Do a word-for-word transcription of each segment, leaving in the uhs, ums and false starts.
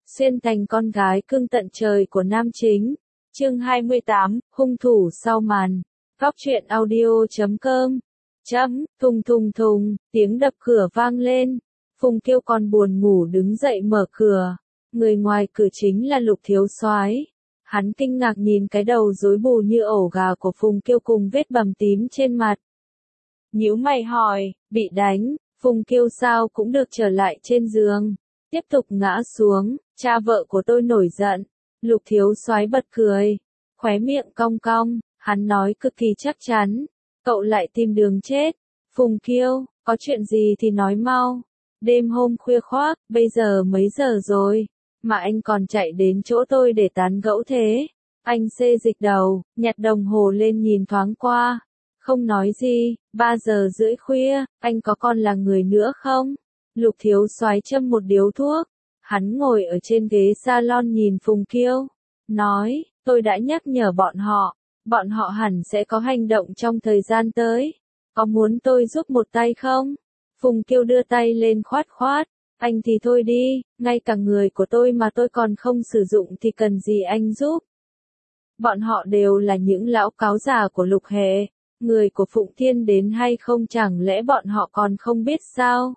xuyên thành con gái cưng tận trời của nam chính. Chương hai mươi tám, hung thủ sau màn. Góc truyện audio chấm com. Chấm, thùng thùng thùng, tiếng đập cửa vang lên. Phùng Kiêu còn buồn ngủ đứng dậy mở cửa. Người ngoài cửa chính là Lục Thiếu Soái. Hắn kinh ngạc nhìn cái đầu rối bù như ổ gà của Phùng Kiêu cùng vết bầm tím trên mặt. Nhíu mày hỏi, bị đánh, Phùng Kiêu sao cũng được trở lại trên giường. Tiếp tục ngã xuống, cha vợ của tôi nổi giận. Lục Thiếu Soái bật cười, khóe miệng cong cong, hắn nói cực kỳ chắc chắn. Cậu lại tìm đường chết. Phùng Kiêu, có chuyện gì thì nói mau. Đêm hôm khuya khoác, bây giờ mấy giờ rồi, mà anh còn chạy đến chỗ tôi để tán gẫu thế. Anh xê dịch đầu, nhặt đồng hồ lên nhìn thoáng qua. Không nói gì, ba giờ rưỡi khuya, anh có còn là người nữa không? Lục Thiếu Soái châm một điếu thuốc. Hắn ngồi ở trên ghế salon nhìn Phùng Kiêu. Nói, tôi đã nhắc nhở bọn họ. Bọn họ hẳn sẽ có hành động trong thời gian tới. Có muốn tôi giúp một tay không? Phùng Kiêu đưa tay lên khoát khoát. Anh thì thôi đi, ngay cả người của tôi mà tôi còn không sử dụng thì cần gì anh giúp. Bọn họ đều là những lão cáo già của Lục Hệ. Người của Phụng Thiên đến hay không chẳng lẽ bọn họ còn không biết sao?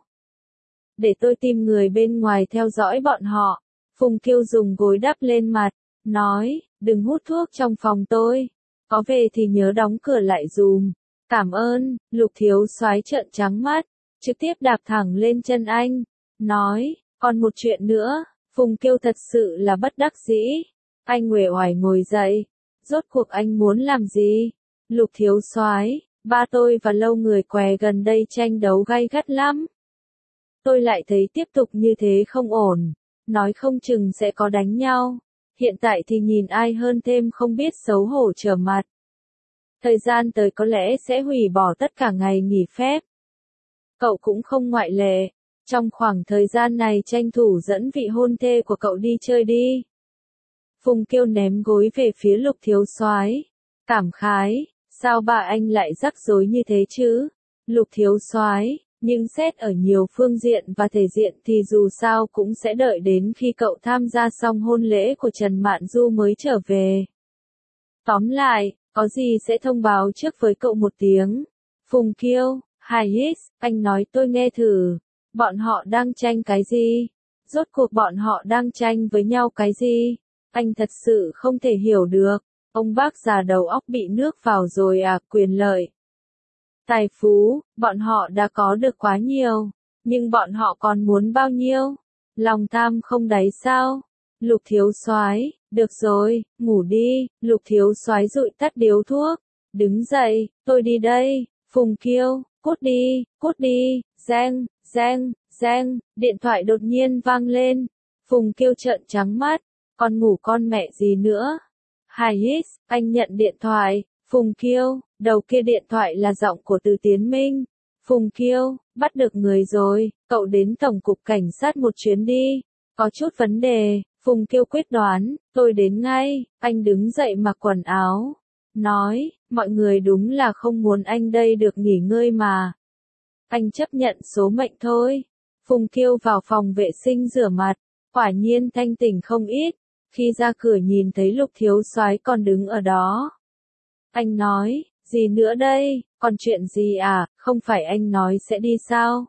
Để tôi tìm người bên ngoài theo dõi bọn họ. Phùng Kiêu dùng gối đắp lên mặt, nói, đừng hút thuốc trong phòng tôi. Có về thì nhớ đóng cửa lại dùm. Cảm ơn. Lục Thiếu Soái trợn trắng mắt, trực tiếp đạp thẳng lên chân anh. Nói, còn một chuyện nữa. Phùng Kiêu thật sự là bất đắc dĩ. Anh uể oải ngồi dậy. Rốt cuộc anh muốn làm gì? Lục Thiếu Soái, ba tôi và Lâu Người Què gần đây tranh đấu gay gắt lắm. Tôi lại thấy tiếp tục như thế không ổn. Nói không chừng sẽ có đánh nhau. Hiện tại thì nhìn ai hơn thêm không biết xấu hổ trở mặt. Thời gian tới có lẽ sẽ hủy bỏ tất cả ngày nghỉ phép. Cậu cũng không ngoại lệ. Trong khoảng thời gian này tranh thủ dẫn vị hôn thê của cậu đi chơi đi. Phùng Kiêu ném gối về phía Lục Thiếu Soái. Cảm khái, sao bà anh lại rắc rối như thế chứ? Lục Thiếu Soái, nhưng xét ở nhiều phương diện và thể diện thì dù sao cũng sẽ đợi đến khi cậu tham gia xong hôn lễ của Trần Mạn Du mới trở về. Tóm lại, có gì sẽ thông báo trước với cậu một tiếng. Phùng Kiêu, Hayes, anh nói tôi nghe thử. Bọn họ đang tranh cái gì? Rốt cuộc bọn họ đang tranh với nhau cái gì? Anh thật sự không thể hiểu được. Ông bác già đầu óc bị nước vào rồi à, quyền lợi. Tài phú, bọn họ đã có được quá nhiều. Nhưng bọn họ còn muốn bao nhiêu? Lòng tham không đáy sao? Lục Thiếu Soái, được rồi, ngủ đi. Lục Thiếu Soái dụi tắt điếu thuốc. Đứng dậy, tôi đi đây. Phùng Kiêu, cút đi, cút đi. Reng, reng, reng, điện thoại đột nhiên vang lên. Phùng Kiêu trợn trắng mắt. Con ngủ con mẹ gì nữa? Hayes, anh nhận điện thoại. Phùng Kiêu, đầu kia điện thoại là giọng của Từ Tiến Minh. Phùng Kiêu, bắt được người rồi, cậu đến tổng cục cảnh sát một chuyến đi. Có chút vấn đề. Phùng Kiêu quyết đoán, tôi đến ngay. Anh đứng dậy mặc quần áo. Nói, mọi người đúng là không muốn anh đây được nghỉ ngơi mà. Anh chấp nhận số mệnh thôi. Phùng Kiêu vào phòng vệ sinh rửa mặt. Quả nhiên thanh tỉnh không ít. Khi ra cửa nhìn thấy Lục Thiếu Soái còn đứng ở đó. Anh nói, gì nữa đây, còn chuyện gì à, không phải anh nói sẽ đi sao?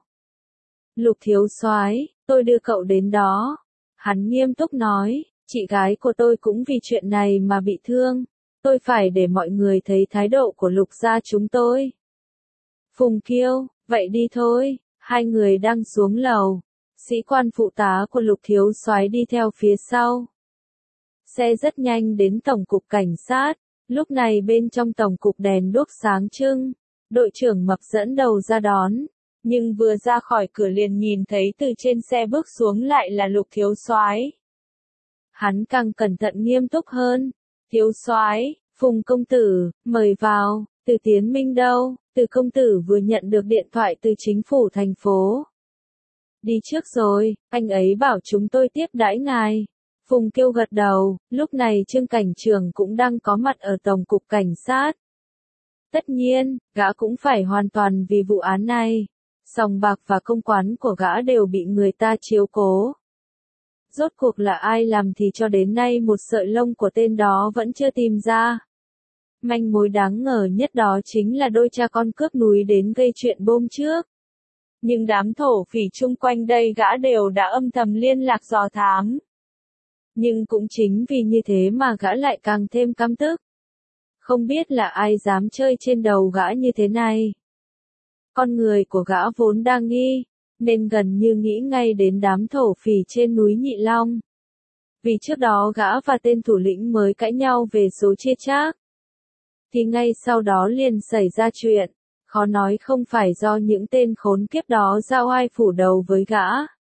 Lục Thiếu Soái, tôi đưa cậu đến đó. Hắn nghiêm túc nói, chị gái của tôi cũng vì chuyện này mà bị thương. Tôi phải để mọi người thấy thái độ của Lục gia chúng tôi. Phùng Kiêu, vậy đi thôi. Hai người đang xuống lầu. Sĩ quan phụ tá của Lục Thiếu Soái đi theo phía sau. Xe rất nhanh đến tổng cục cảnh sát. Lúc này bên trong tổng cục đèn đuốc sáng trưng. Đội trưởng Mập dẫn đầu ra đón. Nhưng vừa ra khỏi cửa liền nhìn thấy từ trên xe bước xuống lại là Lục Thiếu Soái. Hắn càng cẩn thận nghiêm túc hơn. Thiếu Soái, Phùng công tử, mời vào. Từ Tiến Minh đâu? Từ công tử vừa nhận được điện thoại từ chính phủ thành phố. Đi trước rồi, anh ấy bảo chúng tôi tiếp đãi ngài. Phùng Kiêu gật đầu, lúc này Trương Cảnh Trường cũng đang có mặt ở tổng cục cảnh sát. Tất nhiên, gã cũng phải hoàn toàn vì vụ án này. Sòng bạc và công quán của gã đều bị người ta chiếu cố. Rốt cuộc là ai làm thì cho đến nay một sợi lông của tên đó vẫn chưa tìm ra. Manh mối đáng ngờ nhất đó chính là đôi cha con cướp núi đến gây chuyện bôm trước. Nhưng đám thổ phỉ chung quanh đây gã đều đã âm thầm liên lạc dò thám. Nhưng cũng chính vì như thế mà gã lại càng thêm căm tức. Không biết là ai dám chơi trên đầu gã như thế này. Con người của gã vốn đang nghi, nên gần như nghĩ ngay đến đám thổ phỉ trên núi Nhị Long. Vì trước đó gã và tên thủ lĩnh mới cãi nhau về số chia chác. Thì ngay sau đó liền xảy ra chuyện, khó nói không phải do những tên khốn kiếp đó giao oai phủ đầu với gã.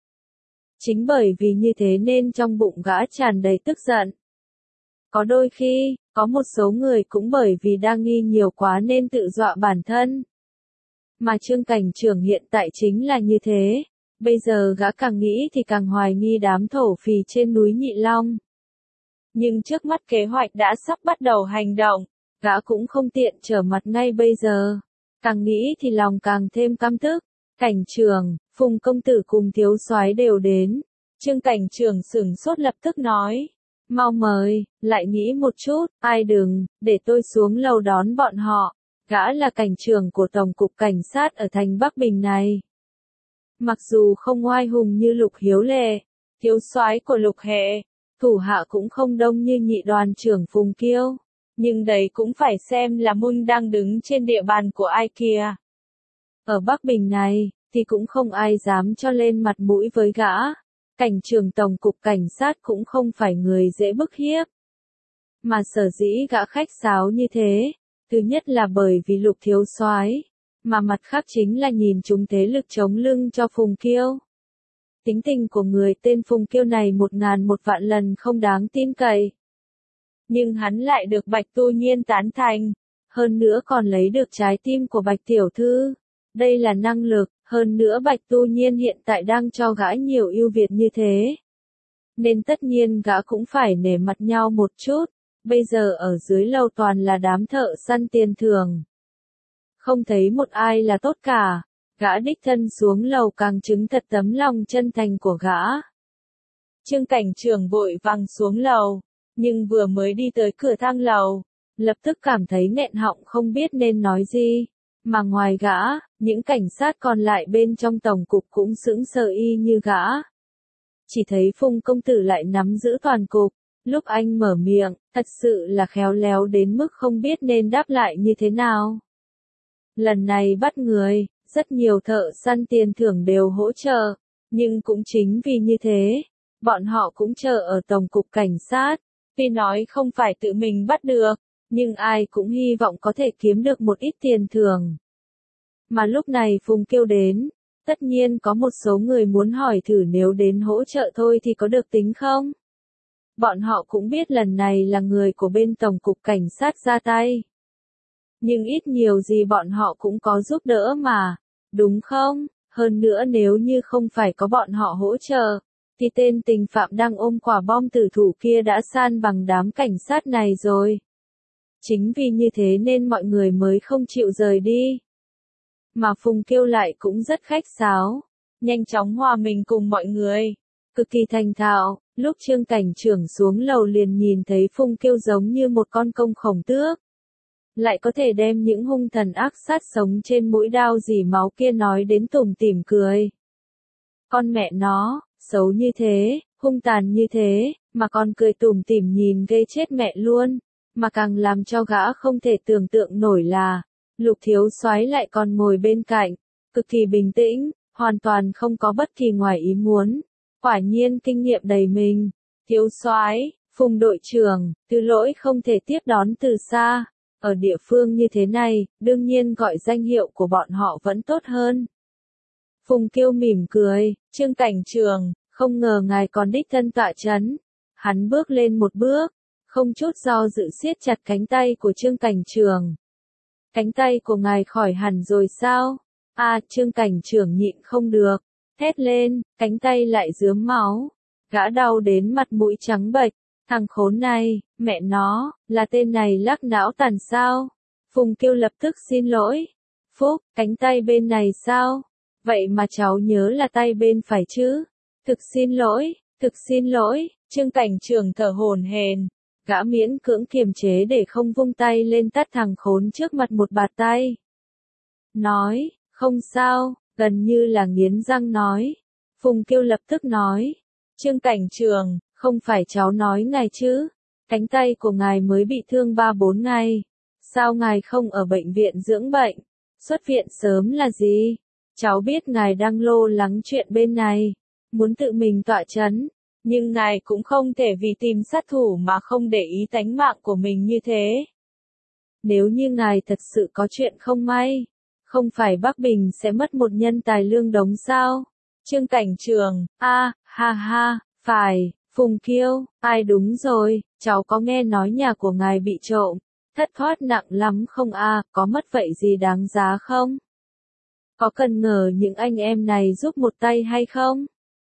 Chính bởi vì như thế nên trong bụng gã tràn đầy tức giận. Có đôi khi, có một số người cũng bởi vì đang nghi nhiều quá nên tự dọa bản thân. Mà Trương Cảnh Trưởng hiện tại chính là như thế, bây giờ gã càng nghĩ thì càng hoài nghi đám thổ phỉ trên núi Nhị Long. Nhưng trước mắt kế hoạch đã sắp bắt đầu hành động, gã cũng không tiện trở mặt ngay bây giờ. Càng nghĩ thì lòng càng thêm căm tức. Cảnh Trưởng, Phùng công tử cùng thiếu soái đều đến. Trương Cảnh Trưởng sửng sốt lập tức nói. Mau mời, lại nghĩ một chút, ai đừng, để tôi xuống lầu đón bọn họ. Gã là cảnh trưởng của Tổng cục Cảnh sát ở thành Bắc Bình này. Mặc dù không oai hùng như Lục Hiếu Lệ, thiếu soái của Lục Hệ, thủ hạ cũng không đông như nhị đoàn trưởng Phùng Kiêu, nhưng đấy cũng phải xem là Mun đang đứng trên địa bàn của ai kìa. Ở Bắc Bình này, thì cũng không ai dám cho lên mặt mũi với gã. Cảnh trưởng Tổng cục Cảnh sát cũng không phải người dễ bức hiếp. Mà sở dĩ gã khách sáo như thế, thứ nhất là bởi vì Lục thiếu soái, mà mặt khác chính là nhìn chúng thế lực chống lưng cho Phùng Kiêu. Tính tình của người tên Phùng Kiêu này một ngàn một vạn lần không đáng tin cậy. Nhưng hắn lại được Bạch Tu Nhiên tán thành, hơn nữa còn lấy được trái tim của Bạch tiểu thư. Đây là năng lực, hơn nữa Bạch Tu Nhiên hiện tại đang cho gã nhiều ưu việt như thế. Nên tất nhiên gã cũng phải nể mặt nhau một chút. Bây giờ ở dưới lầu toàn là đám thợ săn tiền thưởng. Không thấy một ai là tốt cả. Gã đích thân xuống lầu càng chứng thật tấm lòng chân thành của gã. Trương Cảnh Trưởng vội vàng xuống lầu, nhưng vừa mới đi tới cửa thang lầu, lập tức cảm thấy nghẹn họng không biết nên nói gì. Mà ngoài gã, những cảnh sát còn lại bên trong tổng cục cũng sững sờ y như gã. Chỉ thấy Phùng công tử lại nắm giữ toàn cục. Lúc anh mở miệng, thật sự là khéo léo đến mức không biết nên đáp lại như thế nào. Lần này bắt người, rất nhiều thợ săn tiền thưởng đều hỗ trợ, nhưng cũng chính vì như thế, bọn họ cũng chờ ở Tổng cục Cảnh sát. Tuy nói không phải tự mình bắt được, nhưng ai cũng hy vọng có thể kiếm được một ít tiền thưởng. Mà lúc này Phùng Kiêu đến, tất nhiên có một số người muốn hỏi thử nếu đến hỗ trợ thôi thì có được tính không? Bọn họ cũng biết lần này là người của bên Tổng cục Cảnh sát ra tay. Nhưng ít nhiều gì bọn họ cũng có giúp đỡ mà, đúng không? Hơn nữa nếu như không phải có bọn họ hỗ trợ, thì tên tình phạm đang ôm quả bom tử thủ kia đã san bằng đám cảnh sát này rồi. Chính vì như thế nên mọi người mới không chịu rời đi. Mà Phùng Kiêu lại cũng rất khách sáo, nhanh chóng hòa mình cùng mọi người, cực kỳ thành thạo. Lúc Trương Cảnh Trưởng xuống lầu liền nhìn thấy Phùng Kiêu giống như một con công khổng tước. Lại có thể đem những hung thần ác sát sống trên mũi đao dỉ máu kia nói đến tủm tỉm cười. Con mẹ nó, xấu như thế, hung tàn như thế, mà còn cười tủm tỉm nhìn gây chết mẹ luôn. Mà càng làm cho gã không thể tưởng tượng nổi là, Lục thiếu soái lại còn ngồi bên cạnh, cực kỳ bình tĩnh, hoàn toàn không có bất kỳ ngoài ý muốn. Quả nhiên kinh nghiệm đầy mình. Thiếu soái, Phùng đội trưởng, Tư Lỗi không thể tiếp đón từ xa. Ở địa phương như thế này, đương nhiên gọi danh hiệu của bọn họ vẫn tốt hơn. Phùng Kiêu mỉm cười, Trương Cảnh Trưởng, không ngờ ngài còn đích thân tọa chấn. Hắn bước lên một bước, không chút do dự siết chặt cánh tay của Trương Cảnh Trưởng. Cánh tay của ngài khỏi hẳn rồi sao? À, Trương Cảnh Trưởng nhịn không được, thét lên, cánh tay lại rướm máu. Gã đau đến mặt mũi trắng bệch, thằng khốn này, mẹ nó, là tên này lắc não tàn sao? Phùng Kiêu lập tức xin lỗi. Phúc, cánh tay bên này sao? Vậy mà cháu nhớ là tay bên phải chứ? Thực xin lỗi, Thực xin lỗi, Trương Cảnh Trường thở hổn hển, gã miễn cưỡng kiềm chế để không vung tay lên tát thằng khốn trước mặt một bạt tay. Nói, không sao, gần như là nghiến răng nói. Phùng Kiêu lập tức nói, Trương Cảnh Trường, không phải cháu nói ngài chứ, cánh tay của ngài mới bị thương ba bốn ngày, sao ngài không ở bệnh viện dưỡng bệnh, xuất viện sớm là gì? Cháu biết ngài đang lo lắng chuyện bên này, muốn tự mình tọa chấn, nhưng ngài cũng không thể vì tìm sát thủ mà không để ý tánh mạng của mình như thế. Nếu như ngài thật sự có chuyện không may, không phải Bắc Bình sẽ mất một nhân tài lương đống sao? Trương Cảnh Trường, a, ha ha, phải, Phùng Kiêu, ai đúng rồi, cháu có nghe nói nhà của ngài bị trộm, thất thoát nặng lắm không a, có mất vậy gì đáng giá không? Có cần ngờ những anh em này giúp một tay hay không?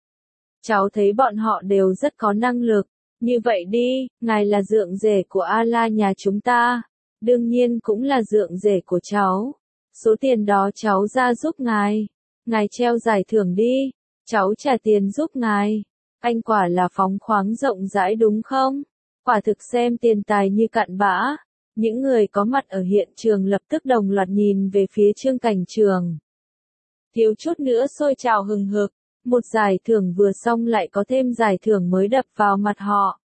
Cháu thấy bọn họ đều rất có năng lực, như vậy đi, ngài là dượng rể của A-la nhà chúng ta, đương nhiên cũng là dượng rể của cháu. Số tiền đó cháu ra giúp ngài, ngài treo giải thưởng đi, cháu trả tiền giúp ngài. Anh quả là phóng khoáng rộng rãi đúng không? Quả thực xem tiền tài như cặn bã. Những người có mặt ở hiện trường lập tức đồng loạt nhìn về phía Trương Cảnh Trường. Thiếu chút nữa sôi trào hừng hực, một giải thưởng vừa xong lại có thêm giải thưởng mới đập vào mặt họ.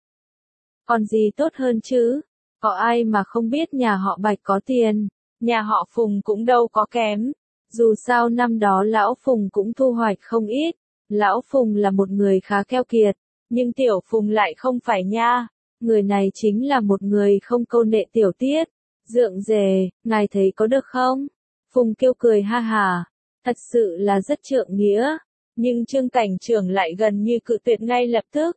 Còn gì tốt hơn chứ? Có ai mà không biết nhà họ Bạch có tiền, nhà họ Phùng cũng đâu có kém. Dù sao năm đó Lão Phùng cũng thu hoạch không ít, Lão Phùng là một người khá keo kiệt, nhưng Tiểu Phùng lại không phải nha. Người này chính là một người không câu nệ tiểu tiết. Dượng rể, ngài thấy có được không? Phùng Kiêu cười ha hà, thật sự là rất trượng nghĩa, nhưng Trương Cảnh Trường lại gần như cự tuyệt ngay lập tức.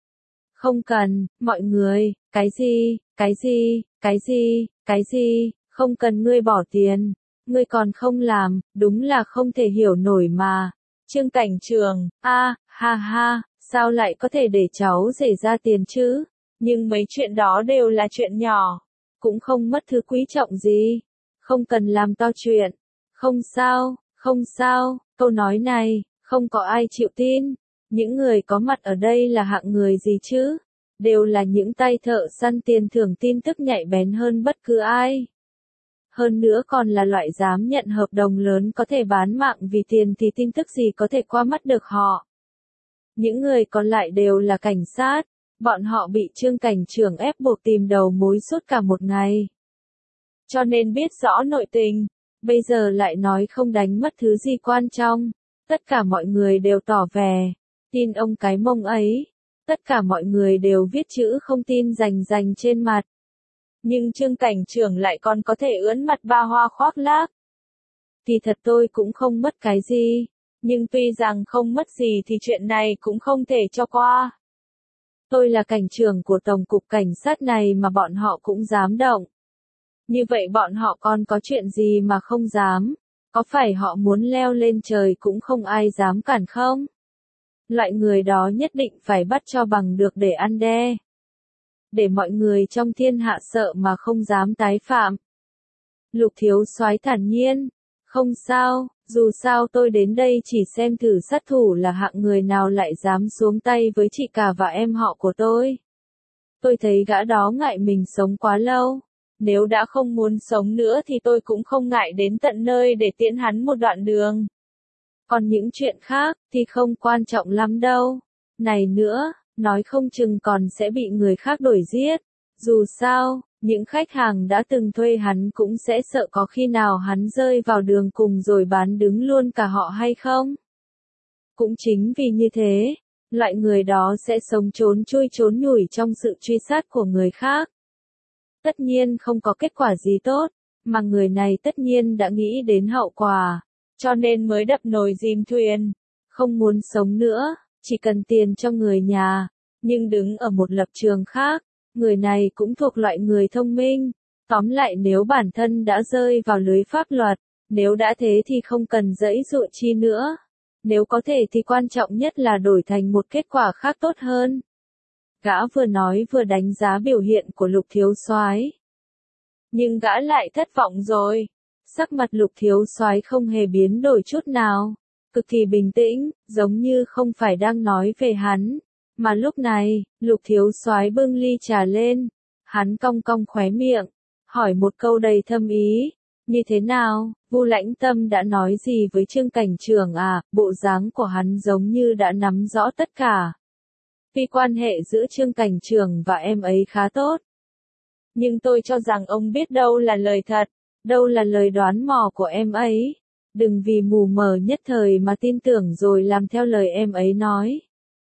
Không cần, mọi người, cái gì, cái gì, cái gì, cái gì, không cần ngươi bỏ tiền, ngươi còn không làm, đúng là không thể hiểu nổi mà. Trương Cảnh Trường, a, ha ha, sao lại có thể để cháu rể ra tiền chứ? Nhưng mấy chuyện đó đều là chuyện nhỏ, cũng không mất thứ quý trọng gì, không cần làm to chuyện. Không sao, không sao, câu nói này, không có ai chịu tin. Những người có mặt ở đây là hạng người gì chứ? Đều là những tay thợ săn tiền thưởng tin tức nhạy bén hơn bất cứ ai. Hơn nữa còn là loại dám nhận hợp đồng lớn có thể bán mạng vì tiền thì tin tức gì có thể qua mắt được họ. Những người còn lại đều là cảnh sát, bọn họ bị Trương Cảnh Trường ép buộc tìm đầu mối suốt cả một ngày. Cho nên biết rõ nội tình, bây giờ lại nói không đánh mất thứ gì quan trọng. Tất cả mọi người đều tỏ vẻ, tin ông cái mông ấy. Tất cả mọi người đều viết chữ không tin rành rành trên mặt. Nhưng Trương Cảnh Trường lại còn có thể ưỡn mặt ba hoa khoác lác. Thì thật tôi cũng không mất cái gì, nhưng tuy rằng không mất gì thì chuyện này cũng không thể cho qua. Tôi là cảnh trưởng của Tổng cục Cảnh sát này mà bọn họ cũng dám động. Như vậy bọn họ còn có chuyện gì mà không dám? Có phải họ muốn leo lên trời cũng không ai dám cản không? Loại người đó nhất định phải bắt cho bằng được để ăn đe. Để mọi người trong thiên hạ sợ mà không dám tái phạm. Lục Thiếu Soái thản nhiên, không sao, dù sao tôi đến đây chỉ xem thử sát thủ là hạng người nào lại dám xuống tay với chị cả và em họ của tôi. Tôi thấy gã đó ngại mình sống quá lâu, nếu đã không muốn sống nữa thì tôi cũng không ngại đến tận nơi để tiễn hắn một đoạn đường. Còn những chuyện khác thì không quan trọng lắm đâu. Này nữa, nói không chừng còn sẽ bị người khác đuổi giết. Dù sao, những khách hàng đã từng thuê hắn cũng sẽ sợ có khi nào hắn rơi vào đường cùng rồi bán đứng luôn cả họ hay không? Cũng chính vì như thế, loại người đó sẽ sống trốn chui trốn nhủi trong sự truy sát của người khác. Tất nhiên không có kết quả gì tốt, mà người này tất nhiên đã nghĩ đến hậu quả, cho nên mới đập nồi dìm thuyền. Không muốn sống nữa, chỉ cần tiền cho người nhà, nhưng đứng ở một lập trường khác. Người này cũng thuộc loại người thông minh. Tóm lại nếu bản thân đã rơi vào lưới pháp luật, nếu đã thế thì không cần giãy giụa chi nữa. Nếu có thể thì quan trọng nhất là đổi thành một kết quả khác tốt hơn. Gã vừa nói vừa đánh giá biểu hiện của Lục Thiếu Soái. Nhưng gã lại thất vọng rồi. Sắc mặt Lục Thiếu Soái không hề biến đổi chút nào, cực kỳ bình tĩnh, giống như không phải đang nói về hắn. Mà lúc này, Lục thiếu soái bưng ly trà lên, hắn cong cong khóe miệng, hỏi một câu đầy thâm ý, như thế nào, Vu Lãnh Tâm đã nói gì với Trương Cảnh Trường à, bộ dáng của hắn giống như đã nắm rõ tất cả. Vì quan hệ giữa Trương Cảnh Trường và em ấy khá tốt. Nhưng tôi cho rằng ông biết đâu là lời thật, đâu là lời đoán mò của em ấy. Đừng vì mù mờ nhất thời mà tin tưởng rồi làm theo lời em ấy nói.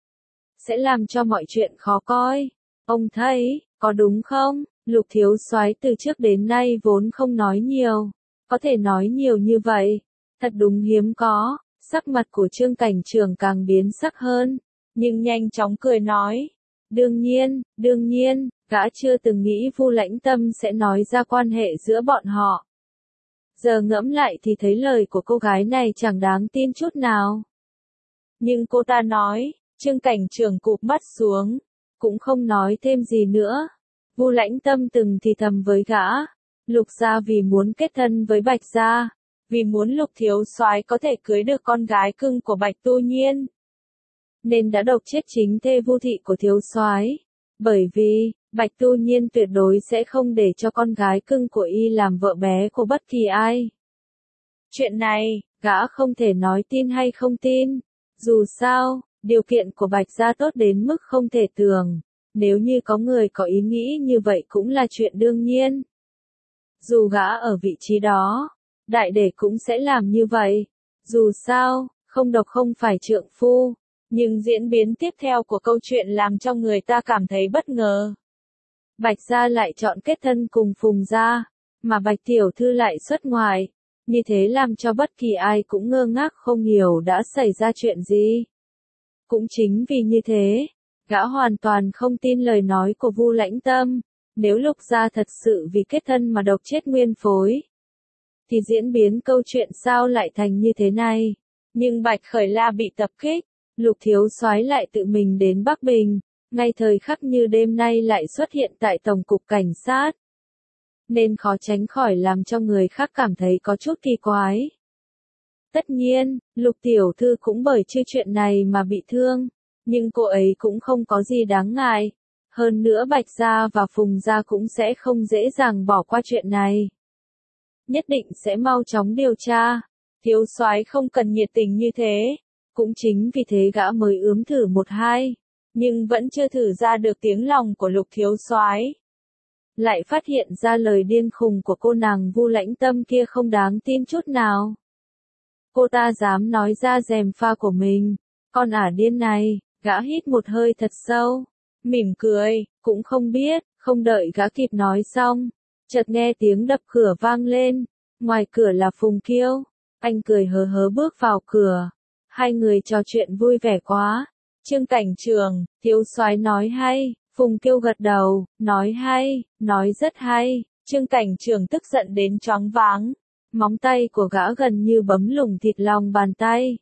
Sẽ làm cho mọi chuyện khó coi. Ông thấy, có đúng không? Lục thiếu soái từ trước đến nay vốn không nói nhiều. Có thể nói nhiều như vậy. Thật đúng hiếm có. Sắc mặt của Trương Cảnh Trường càng biến sắc hơn. Nhưng nhanh chóng cười nói. Đương nhiên, đương nhiên, gã chưa từng nghĩ Vu Lãnh Tâm sẽ nói ra quan hệ giữa bọn họ. Giờ ngẫm lại thì thấy lời của cô gái này chẳng đáng tin chút nào. Nhưng cô ta nói, Trương Cảnh Trường cụp mắt xuống, cũng không nói thêm gì nữa. Vu Lãnh Tâm từng thì thầm với gã, Lục gia vì muốn kết thân với Bạch gia, vì muốn Lục thiếu soái có thể cưới được con gái cưng của Bạch Tu Nhiên, nên đã độc chết chính thê Vu thị của thiếu soái, bởi vì Bạch Tu Nhiên tuyệt đối sẽ không để cho con gái cưng của y làm vợ bé của bất kỳ ai. Chuyện này, gã không thể nói tin hay không tin. Dù sao, điều kiện của Bạch gia tốt đến mức không thể tưởng. Nếu như có người có ý nghĩ như vậy cũng là chuyện đương nhiên. Dù gã ở vị trí đó, đại đệ cũng sẽ làm như vậy. Dù sao, không độc không phải trượng phu. Nhưng diễn biến tiếp theo của câu chuyện làm cho người ta cảm thấy bất ngờ. Bạch gia lại chọn kết thân cùng Phùng gia, mà Bạch tiểu thư lại xuất ngoại. Như thế làm cho bất kỳ ai cũng ngơ ngác không hiểu đã xảy ra chuyện gì. Cũng chính vì như thế, gã hoàn toàn không tin lời nói của Vu Lãnh Tâm. Nếu Lục gia thật sự vì kết thân mà độc chết nguyên phối, thì diễn biến câu chuyện sao lại thành như thế này. Nhưng Bạch Khởi La bị tập kích, Lục thiếu soái lại tự mình đến Bắc Bình, ngay thời khắc như đêm nay lại xuất hiện tại Tổng cục Cảnh sát. Nên khó tránh khỏi làm cho người khác cảm thấy có chút kỳ quái. Tất nhiên, Lục tiểu thư cũng bởi chư chuyện này mà bị thương, nhưng cô ấy cũng không có gì đáng ngại. Hơn nữa Bạch gia và Phùng gia cũng sẽ không dễ dàng bỏ qua chuyện này. Nhất định sẽ mau chóng điều tra. Thiếu soái không cần nhiệt tình như thế. Cũng chính vì thế gã mới ướm thử một hai, nhưng vẫn chưa thử ra được tiếng lòng của Lục thiếu soái. Lại phát hiện ra lời điên khùng của cô nàng Vu Lãnh Tâm kia không đáng tin chút nào. Cô ta dám nói ra gièm pha của mình, con ả điên này, gã hít một hơi thật sâu, mỉm cười, cũng không biết, không đợi gã kịp nói xong, chợt nghe tiếng đập cửa vang lên, ngoài cửa là Phùng Kiêu, anh cười hớ hớ bước vào cửa. Hai người trò chuyện vui vẻ quá. Trương Cảnh Trường, thiếu soái nói hay. Phùng Kiêu gật đầu, nói hay, nói rất hay. Trương Cảnh Trường tức giận đến choáng váng. Móng tay của gã gần như bấm lủng thịt lòng bàn tay.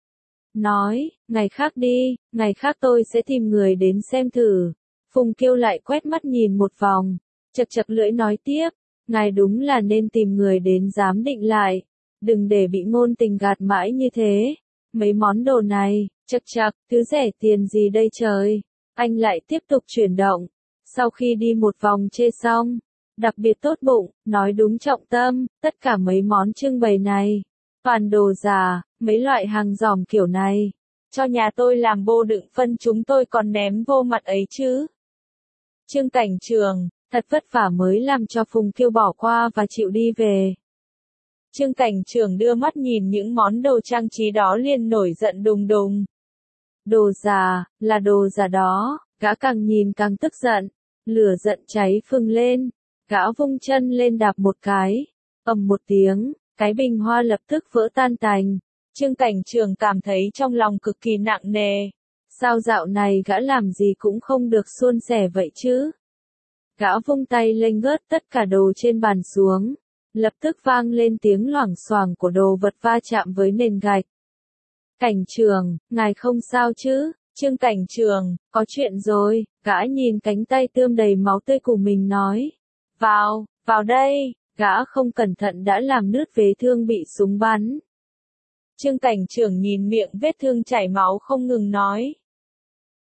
Nói, ngày khác đi, ngày khác tôi sẽ tìm người đến xem thử. Phùng Kiêu lại quét mắt nhìn một vòng, chật chật lưỡi nói tiếp, ngài đúng là nên tìm người đến giám định lại. Đừng để bị ngôn tình gạt mãi như thế. Mấy món đồ này, chật chật, thứ rẻ tiền gì đây trời. Anh lại tiếp tục chuyển động. Sau khi đi một vòng chê xong, đặc biệt tốt bụng, nói đúng trọng tâm, tất cả mấy món trưng bày này. Toàn đồ giả, mấy loại hàng giòm kiểu này. Cho nhà tôi làm bô đựng phân chúng tôi còn ném vô mặt ấy chứ. Trương Cảnh Trường, thật vất vả mới làm cho Phùng Kiêu bỏ qua và chịu đi về. Trương Cảnh Trường đưa mắt nhìn những món đồ trang trí đó liền nổi giận đùng đùng. Đồ giả, là đồ giả đó, gã càng nhìn càng tức giận, lửa giận cháy phừng lên, gã vung chân lên đạp một cái, ầm một tiếng, cái bình hoa lập tức vỡ tan tành. Trương Cảnh Trường cảm thấy trong lòng cực kỳ nặng nề. Sao dạo này gã làm gì cũng không được suôn sẻ vậy chứ? Gã vung tay lên gớt tất cả đồ trên bàn xuống. Lập tức vang lên tiếng loảng xoảng của đồ vật va chạm với nền gạch. Cảnh Trường, ngài không sao chứ? Trương Cảnh Trường, có chuyện rồi, gã nhìn cánh tay tươm đầy máu tươi của mình nói. Vào, vào đây, gã không cẩn thận đã làm nứt vết thương bị súng bắn. Trương Cảnh Trường nhìn miệng vết thương chảy máu không ngừng nói.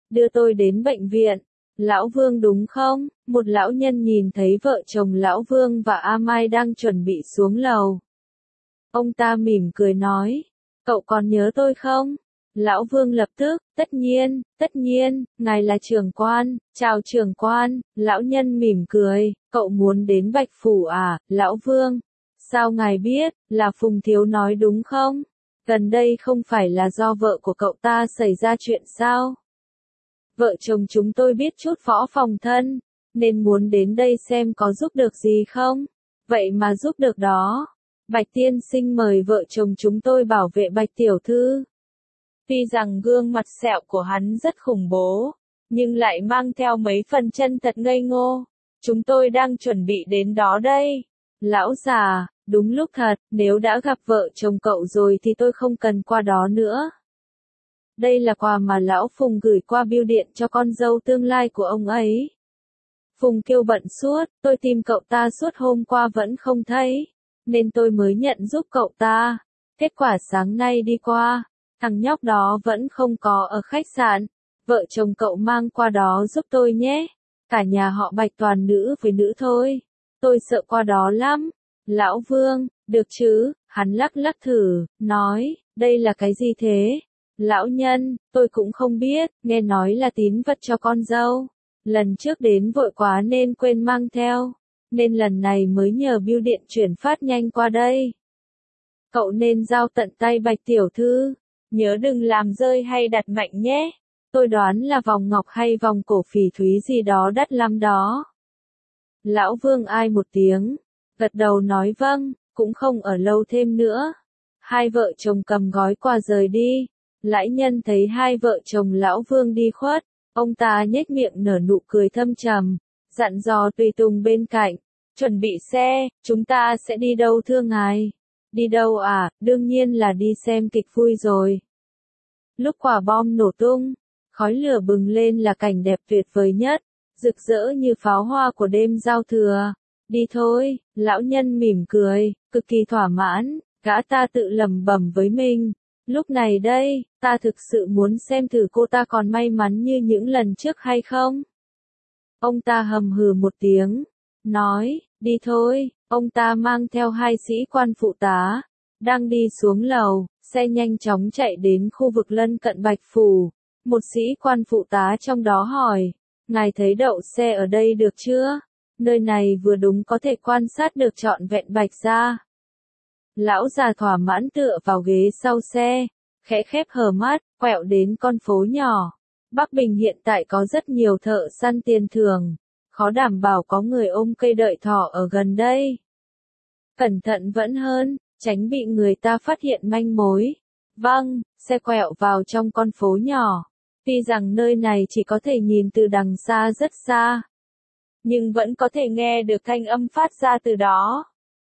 đưa tôi đến bệnh viện. Lão Vương đúng không? Một lão nhân nhìn thấy vợ chồng Lão Vương và A Mai đang chuẩn bị xuống lầu. Ông ta mỉm cười nói, cậu còn nhớ tôi không? Lão Vương lập tức, tất nhiên, tất nhiên, ngài là trưởng quan, chào trưởng quan. Lão nhân mỉm cười, cậu muốn đến Bạch Phủ à, Lão Vương? Sao ngài biết, là Phùng Thiếu nói đúng không? Gần đây không phải là do vợ của cậu ta xảy ra chuyện sao? Vợ chồng chúng tôi biết chút võ phòng thân, nên muốn đến đây xem có giúp được gì không? Vậy mà giúp được đó. Bạch tiên sinh mời vợ chồng chúng tôi bảo vệ Bạch tiểu thư. Tuy rằng gương mặt sẹo của hắn rất khủng bố, nhưng lại mang theo mấy phần chân thật ngây ngô. Chúng tôi đang chuẩn bị đến đó đây. Lão già, đúng lúc thật, nếu đã gặp vợ chồng cậu rồi thì tôi không cần qua đó nữa. Đây là quà mà Lão Phùng gửi qua bưu điện cho con dâu tương lai của ông ấy. Phùng kêu bận suốt, tôi tìm cậu ta suốt hôm qua vẫn không thấy, nên tôi mới nhận giúp cậu ta. Kết quả sáng nay đi qua, thằng nhóc đó vẫn không có ở khách sạn. Vợ chồng cậu mang qua đó giúp tôi nhé. Cả nhà họ Bạch toàn nữ với nữ thôi. Tôi sợ qua đó lắm. Lão Vương, được chứ? Hắn lắc lắc thử, nói, đây là cái gì thế? Lão nhân, tôi cũng không biết, nghe nói là tín vật cho con dâu. Lần trước đến vội quá nên quên mang theo, nên lần này mới nhờ bưu điện chuyển phát nhanh qua đây. Cậu nên giao tận tay Bạch tiểu thư, nhớ đừng làm rơi hay đặt mạnh nhé. Tôi đoán là vòng ngọc hay vòng cổ phỉ thúy gì đó đắt lắm đó. Lão Vương ai một tiếng, gật đầu nói vâng, cũng không ở lâu thêm nữa. Hai vợ chồng cầm gói quà rời đi. Lãi nhân thấy hai vợ chồng Lão Vương đi khuất, ông ta nhếch miệng nở nụ cười thâm trầm, dặn dò tùy tùng bên cạnh, chuẩn bị xe, chúng ta sẽ đi đâu thưa ngài? Đi đâu à, đương nhiên là đi xem kịch vui rồi. Lúc quả bom nổ tung, khói lửa bừng lên là cảnh đẹp tuyệt vời nhất, rực rỡ như pháo hoa của đêm giao thừa. Đi thôi, lão nhân mỉm cười, cực kỳ thỏa mãn, gã ta tự lẩm bẩm với mình. Lúc này đây, ta thực sự muốn xem thử cô ta còn may mắn như những lần trước hay không. Ông ta hầm hừ một tiếng, nói, đi thôi. Ông ta mang theo hai sĩ quan phụ tá, đang đi xuống lầu, xe nhanh chóng chạy đến khu vực lân cận Bạch Phủ. Một sĩ quan phụ tá trong đó hỏi, ngài thấy đậu xe ở đây được chưa? Nơi này vừa đúng có thể quan sát được trọn vẹn Bạch gia. Lão già thỏa mãn tựa vào ghế sau xe, khẽ khép hờ mắt, quẹo đến con phố nhỏ. Bắc Bình hiện tại có rất nhiều thợ săn tiền thưởng, khó đảm bảo có người ôm cây đợi thỏ ở gần đây. Cẩn thận vẫn hơn, tránh bị người ta phát hiện manh mối. Vâng, xe quẹo vào trong con phố nhỏ. Tuy rằng nơi này chỉ có thể nhìn từ đằng xa rất xa, nhưng vẫn có thể nghe được thanh âm phát ra từ đó.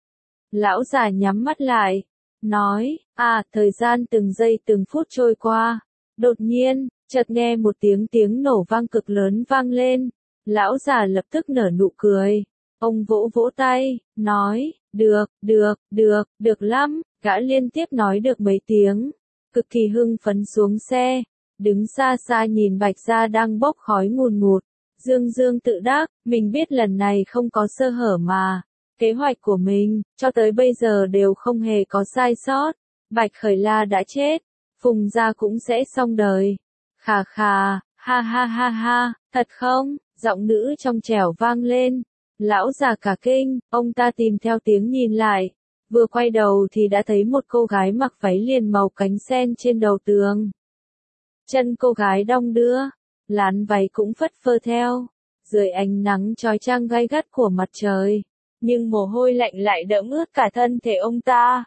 Lão già nhắm mắt lại, nói, à, thời gian từng giây từng phút trôi qua. Đột nhiên, chợt nghe một tiếng tiếng nổ vang cực lớn vang lên. Lão già lập tức nở nụ cười. Ông vỗ vỗ tay, nói, được, được, được, được lắm. Gã liên tiếp nói được mấy tiếng, cực kỳ hưng phấn xuống xe, đứng xa xa nhìn Bạch gia đang bốc khói ngùn ngụt. Dương dương tự đắc, mình biết lần này không có sơ hở mà. Kế hoạch của mình, cho tới bây giờ đều không hề có sai sót. Bạch Khởi La đã chết, Phùng gia cũng sẽ xong đời. Khà khà, ha ha ha ha, thật không? Giọng nữ trong trẻo vang lên. Lão già cả kinh, ông ta tìm theo tiếng nhìn lại. Vừa quay đầu thì đã thấy một cô gái mặc váy liền màu cánh sen trên đầu tường. Chân cô gái đong đưa, lán váy cũng phất phơ theo. Dưới ánh nắng chói chang gay gắt của mặt trời, nhưng mồ hôi lạnh lại đẫm ướt cả thân thể ông ta.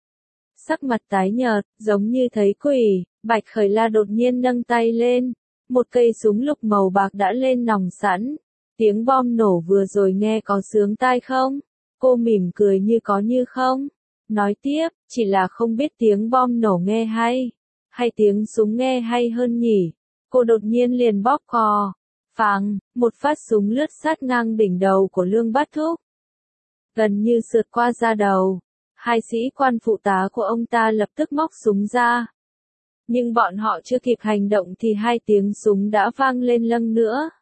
Sắc mặt tái nhợt, giống như thấy quỷ, Bạch Khởi La đột nhiên nâng tay lên. Một cây súng lục màu bạc đã lên nòng sẵn. Tiếng bom nổ vừa rồi nghe có sướng tai không? Cô mỉm cười như có như không. Nói tiếp, chỉ là không biết tiếng bom nổ nghe hay, hay tiếng súng nghe hay hơn nhỉ. Cô đột nhiên liền bóp cò. Phàng, một phát súng lướt sát ngang đỉnh đầu của Lương Bát Thúc. Gần như sượt qua da đầu. Hai sĩ quan phụ tá của ông ta lập tức móc súng ra. Nhưng bọn họ chưa kịp hành động thì hai tiếng súng đã vang lên lần nữa.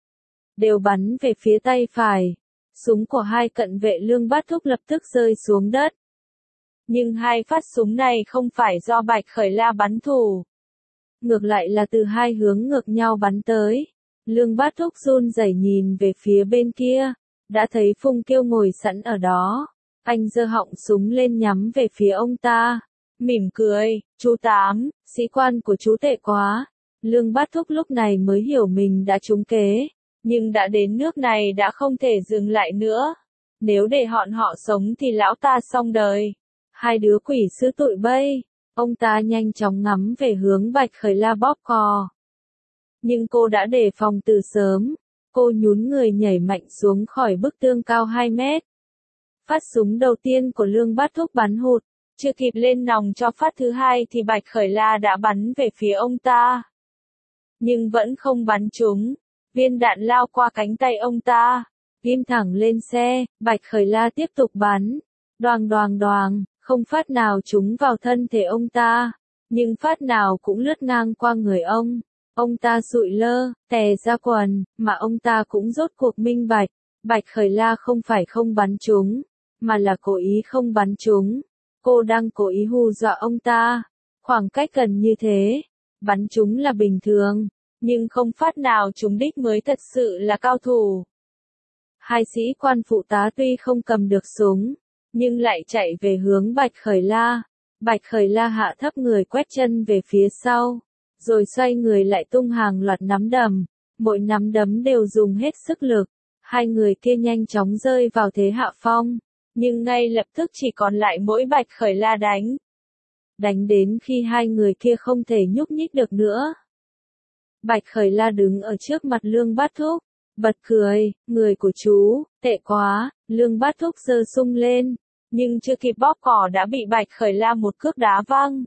Đều bắn về phía tay phải. Súng của hai cận vệ Lương Bát Thúc lập tức rơi xuống đất. Nhưng hai phát súng này không phải do Bạch Khởi La bắn thủ. Ngược lại là từ hai hướng ngược nhau bắn tới. Lương Bát Thúc run rẩy nhìn về phía bên kia. Đã thấy Phùng Kiêu ngồi sẵn ở đó. Anh giơ họng súng lên nhắm về phía ông ta. Mỉm cười, chú Tám, sĩ quan của chú tệ quá. Lương Bát Thúc lúc này mới hiểu mình đã trúng kế. Nhưng đã đến nước này đã không thể dừng lại nữa. Nếu để bọn họ sống thì lão ta xong đời. Hai đứa quỷ sứ tụi bay. Ông ta nhanh chóng ngắm về hướng Bạch Khởi La bóp cò. Nhưng cô đã đề phòng từ sớm. Cô nhún người nhảy mạnh xuống khỏi bức tường cao hai mét. Phát súng đầu tiên của Lương Bát Thúc bắn hụt. Chưa kịp lên nòng cho phát thứ hai thì Bạch Khởi La đã bắn về phía ông ta. Nhưng vẫn không bắn trúng. Viên đạn lao qua cánh tay ông ta. Ghim thẳng lên xe, Bạch Khởi La tiếp tục bắn. Đoàng đoàng đoàng, không phát nào trúng vào thân thể ông ta. Nhưng phát nào cũng lướt ngang qua người ông. Ông ta sụi lơ, tè ra quần, mà ông ta cũng rốt cuộc minh bạch. Bạch Khởi La không phải không bắn trúng, mà là cố ý không bắn trúng. Cô đang cố ý hù dọa ông ta. Khoảng cách gần như thế, bắn trúng là bình thường, nhưng không phát nào trúng đích mới thật sự là cao thủ. Hai sĩ quan phụ tá tuy không cầm được súng, nhưng lại chạy về hướng Bạch Khởi La. Bạch Khởi La hạ thấp người quét chân về phía sau, rồi xoay người lại tung hàng loạt nắm đấm. Mỗi nắm đấm đều dùng hết sức lực. Hai người kia nhanh chóng rơi vào thế hạ phong. Nhưng ngay lập tức chỉ còn lại mỗi Bạch Khởi La đánh. Đánh đến khi hai người kia không thể nhúc nhích được nữa. Bạch Khởi La đứng ở trước mặt Lương Bát Thúc, bật cười, người của chú, tệ quá. Lương Bát Thúc giơ sung lên, nhưng chưa kịp bóp cò đã bị Bạch Khởi La một cước đá văng.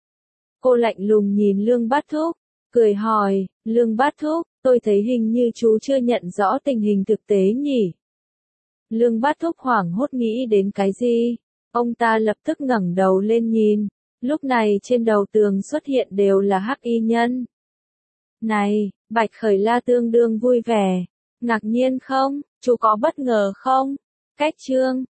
Cô lạnh lùng nhìn Lương Bát Thúc, cười hỏi, Lương Bát Thúc, tôi thấy hình như chú chưa nhận rõ tình hình thực tế nhỉ? Lương Bát Thúc hoảng hốt nghĩ đến cái gì? Ông ta lập tức ngẩng đầu lên nhìn. Lúc này trên đầu tường xuất hiện đều là hắc y nhân. Này, Bạch Khởi La tương đương vui vẻ. Ngạc nhiên không? Chú có bất ngờ không? Cách chương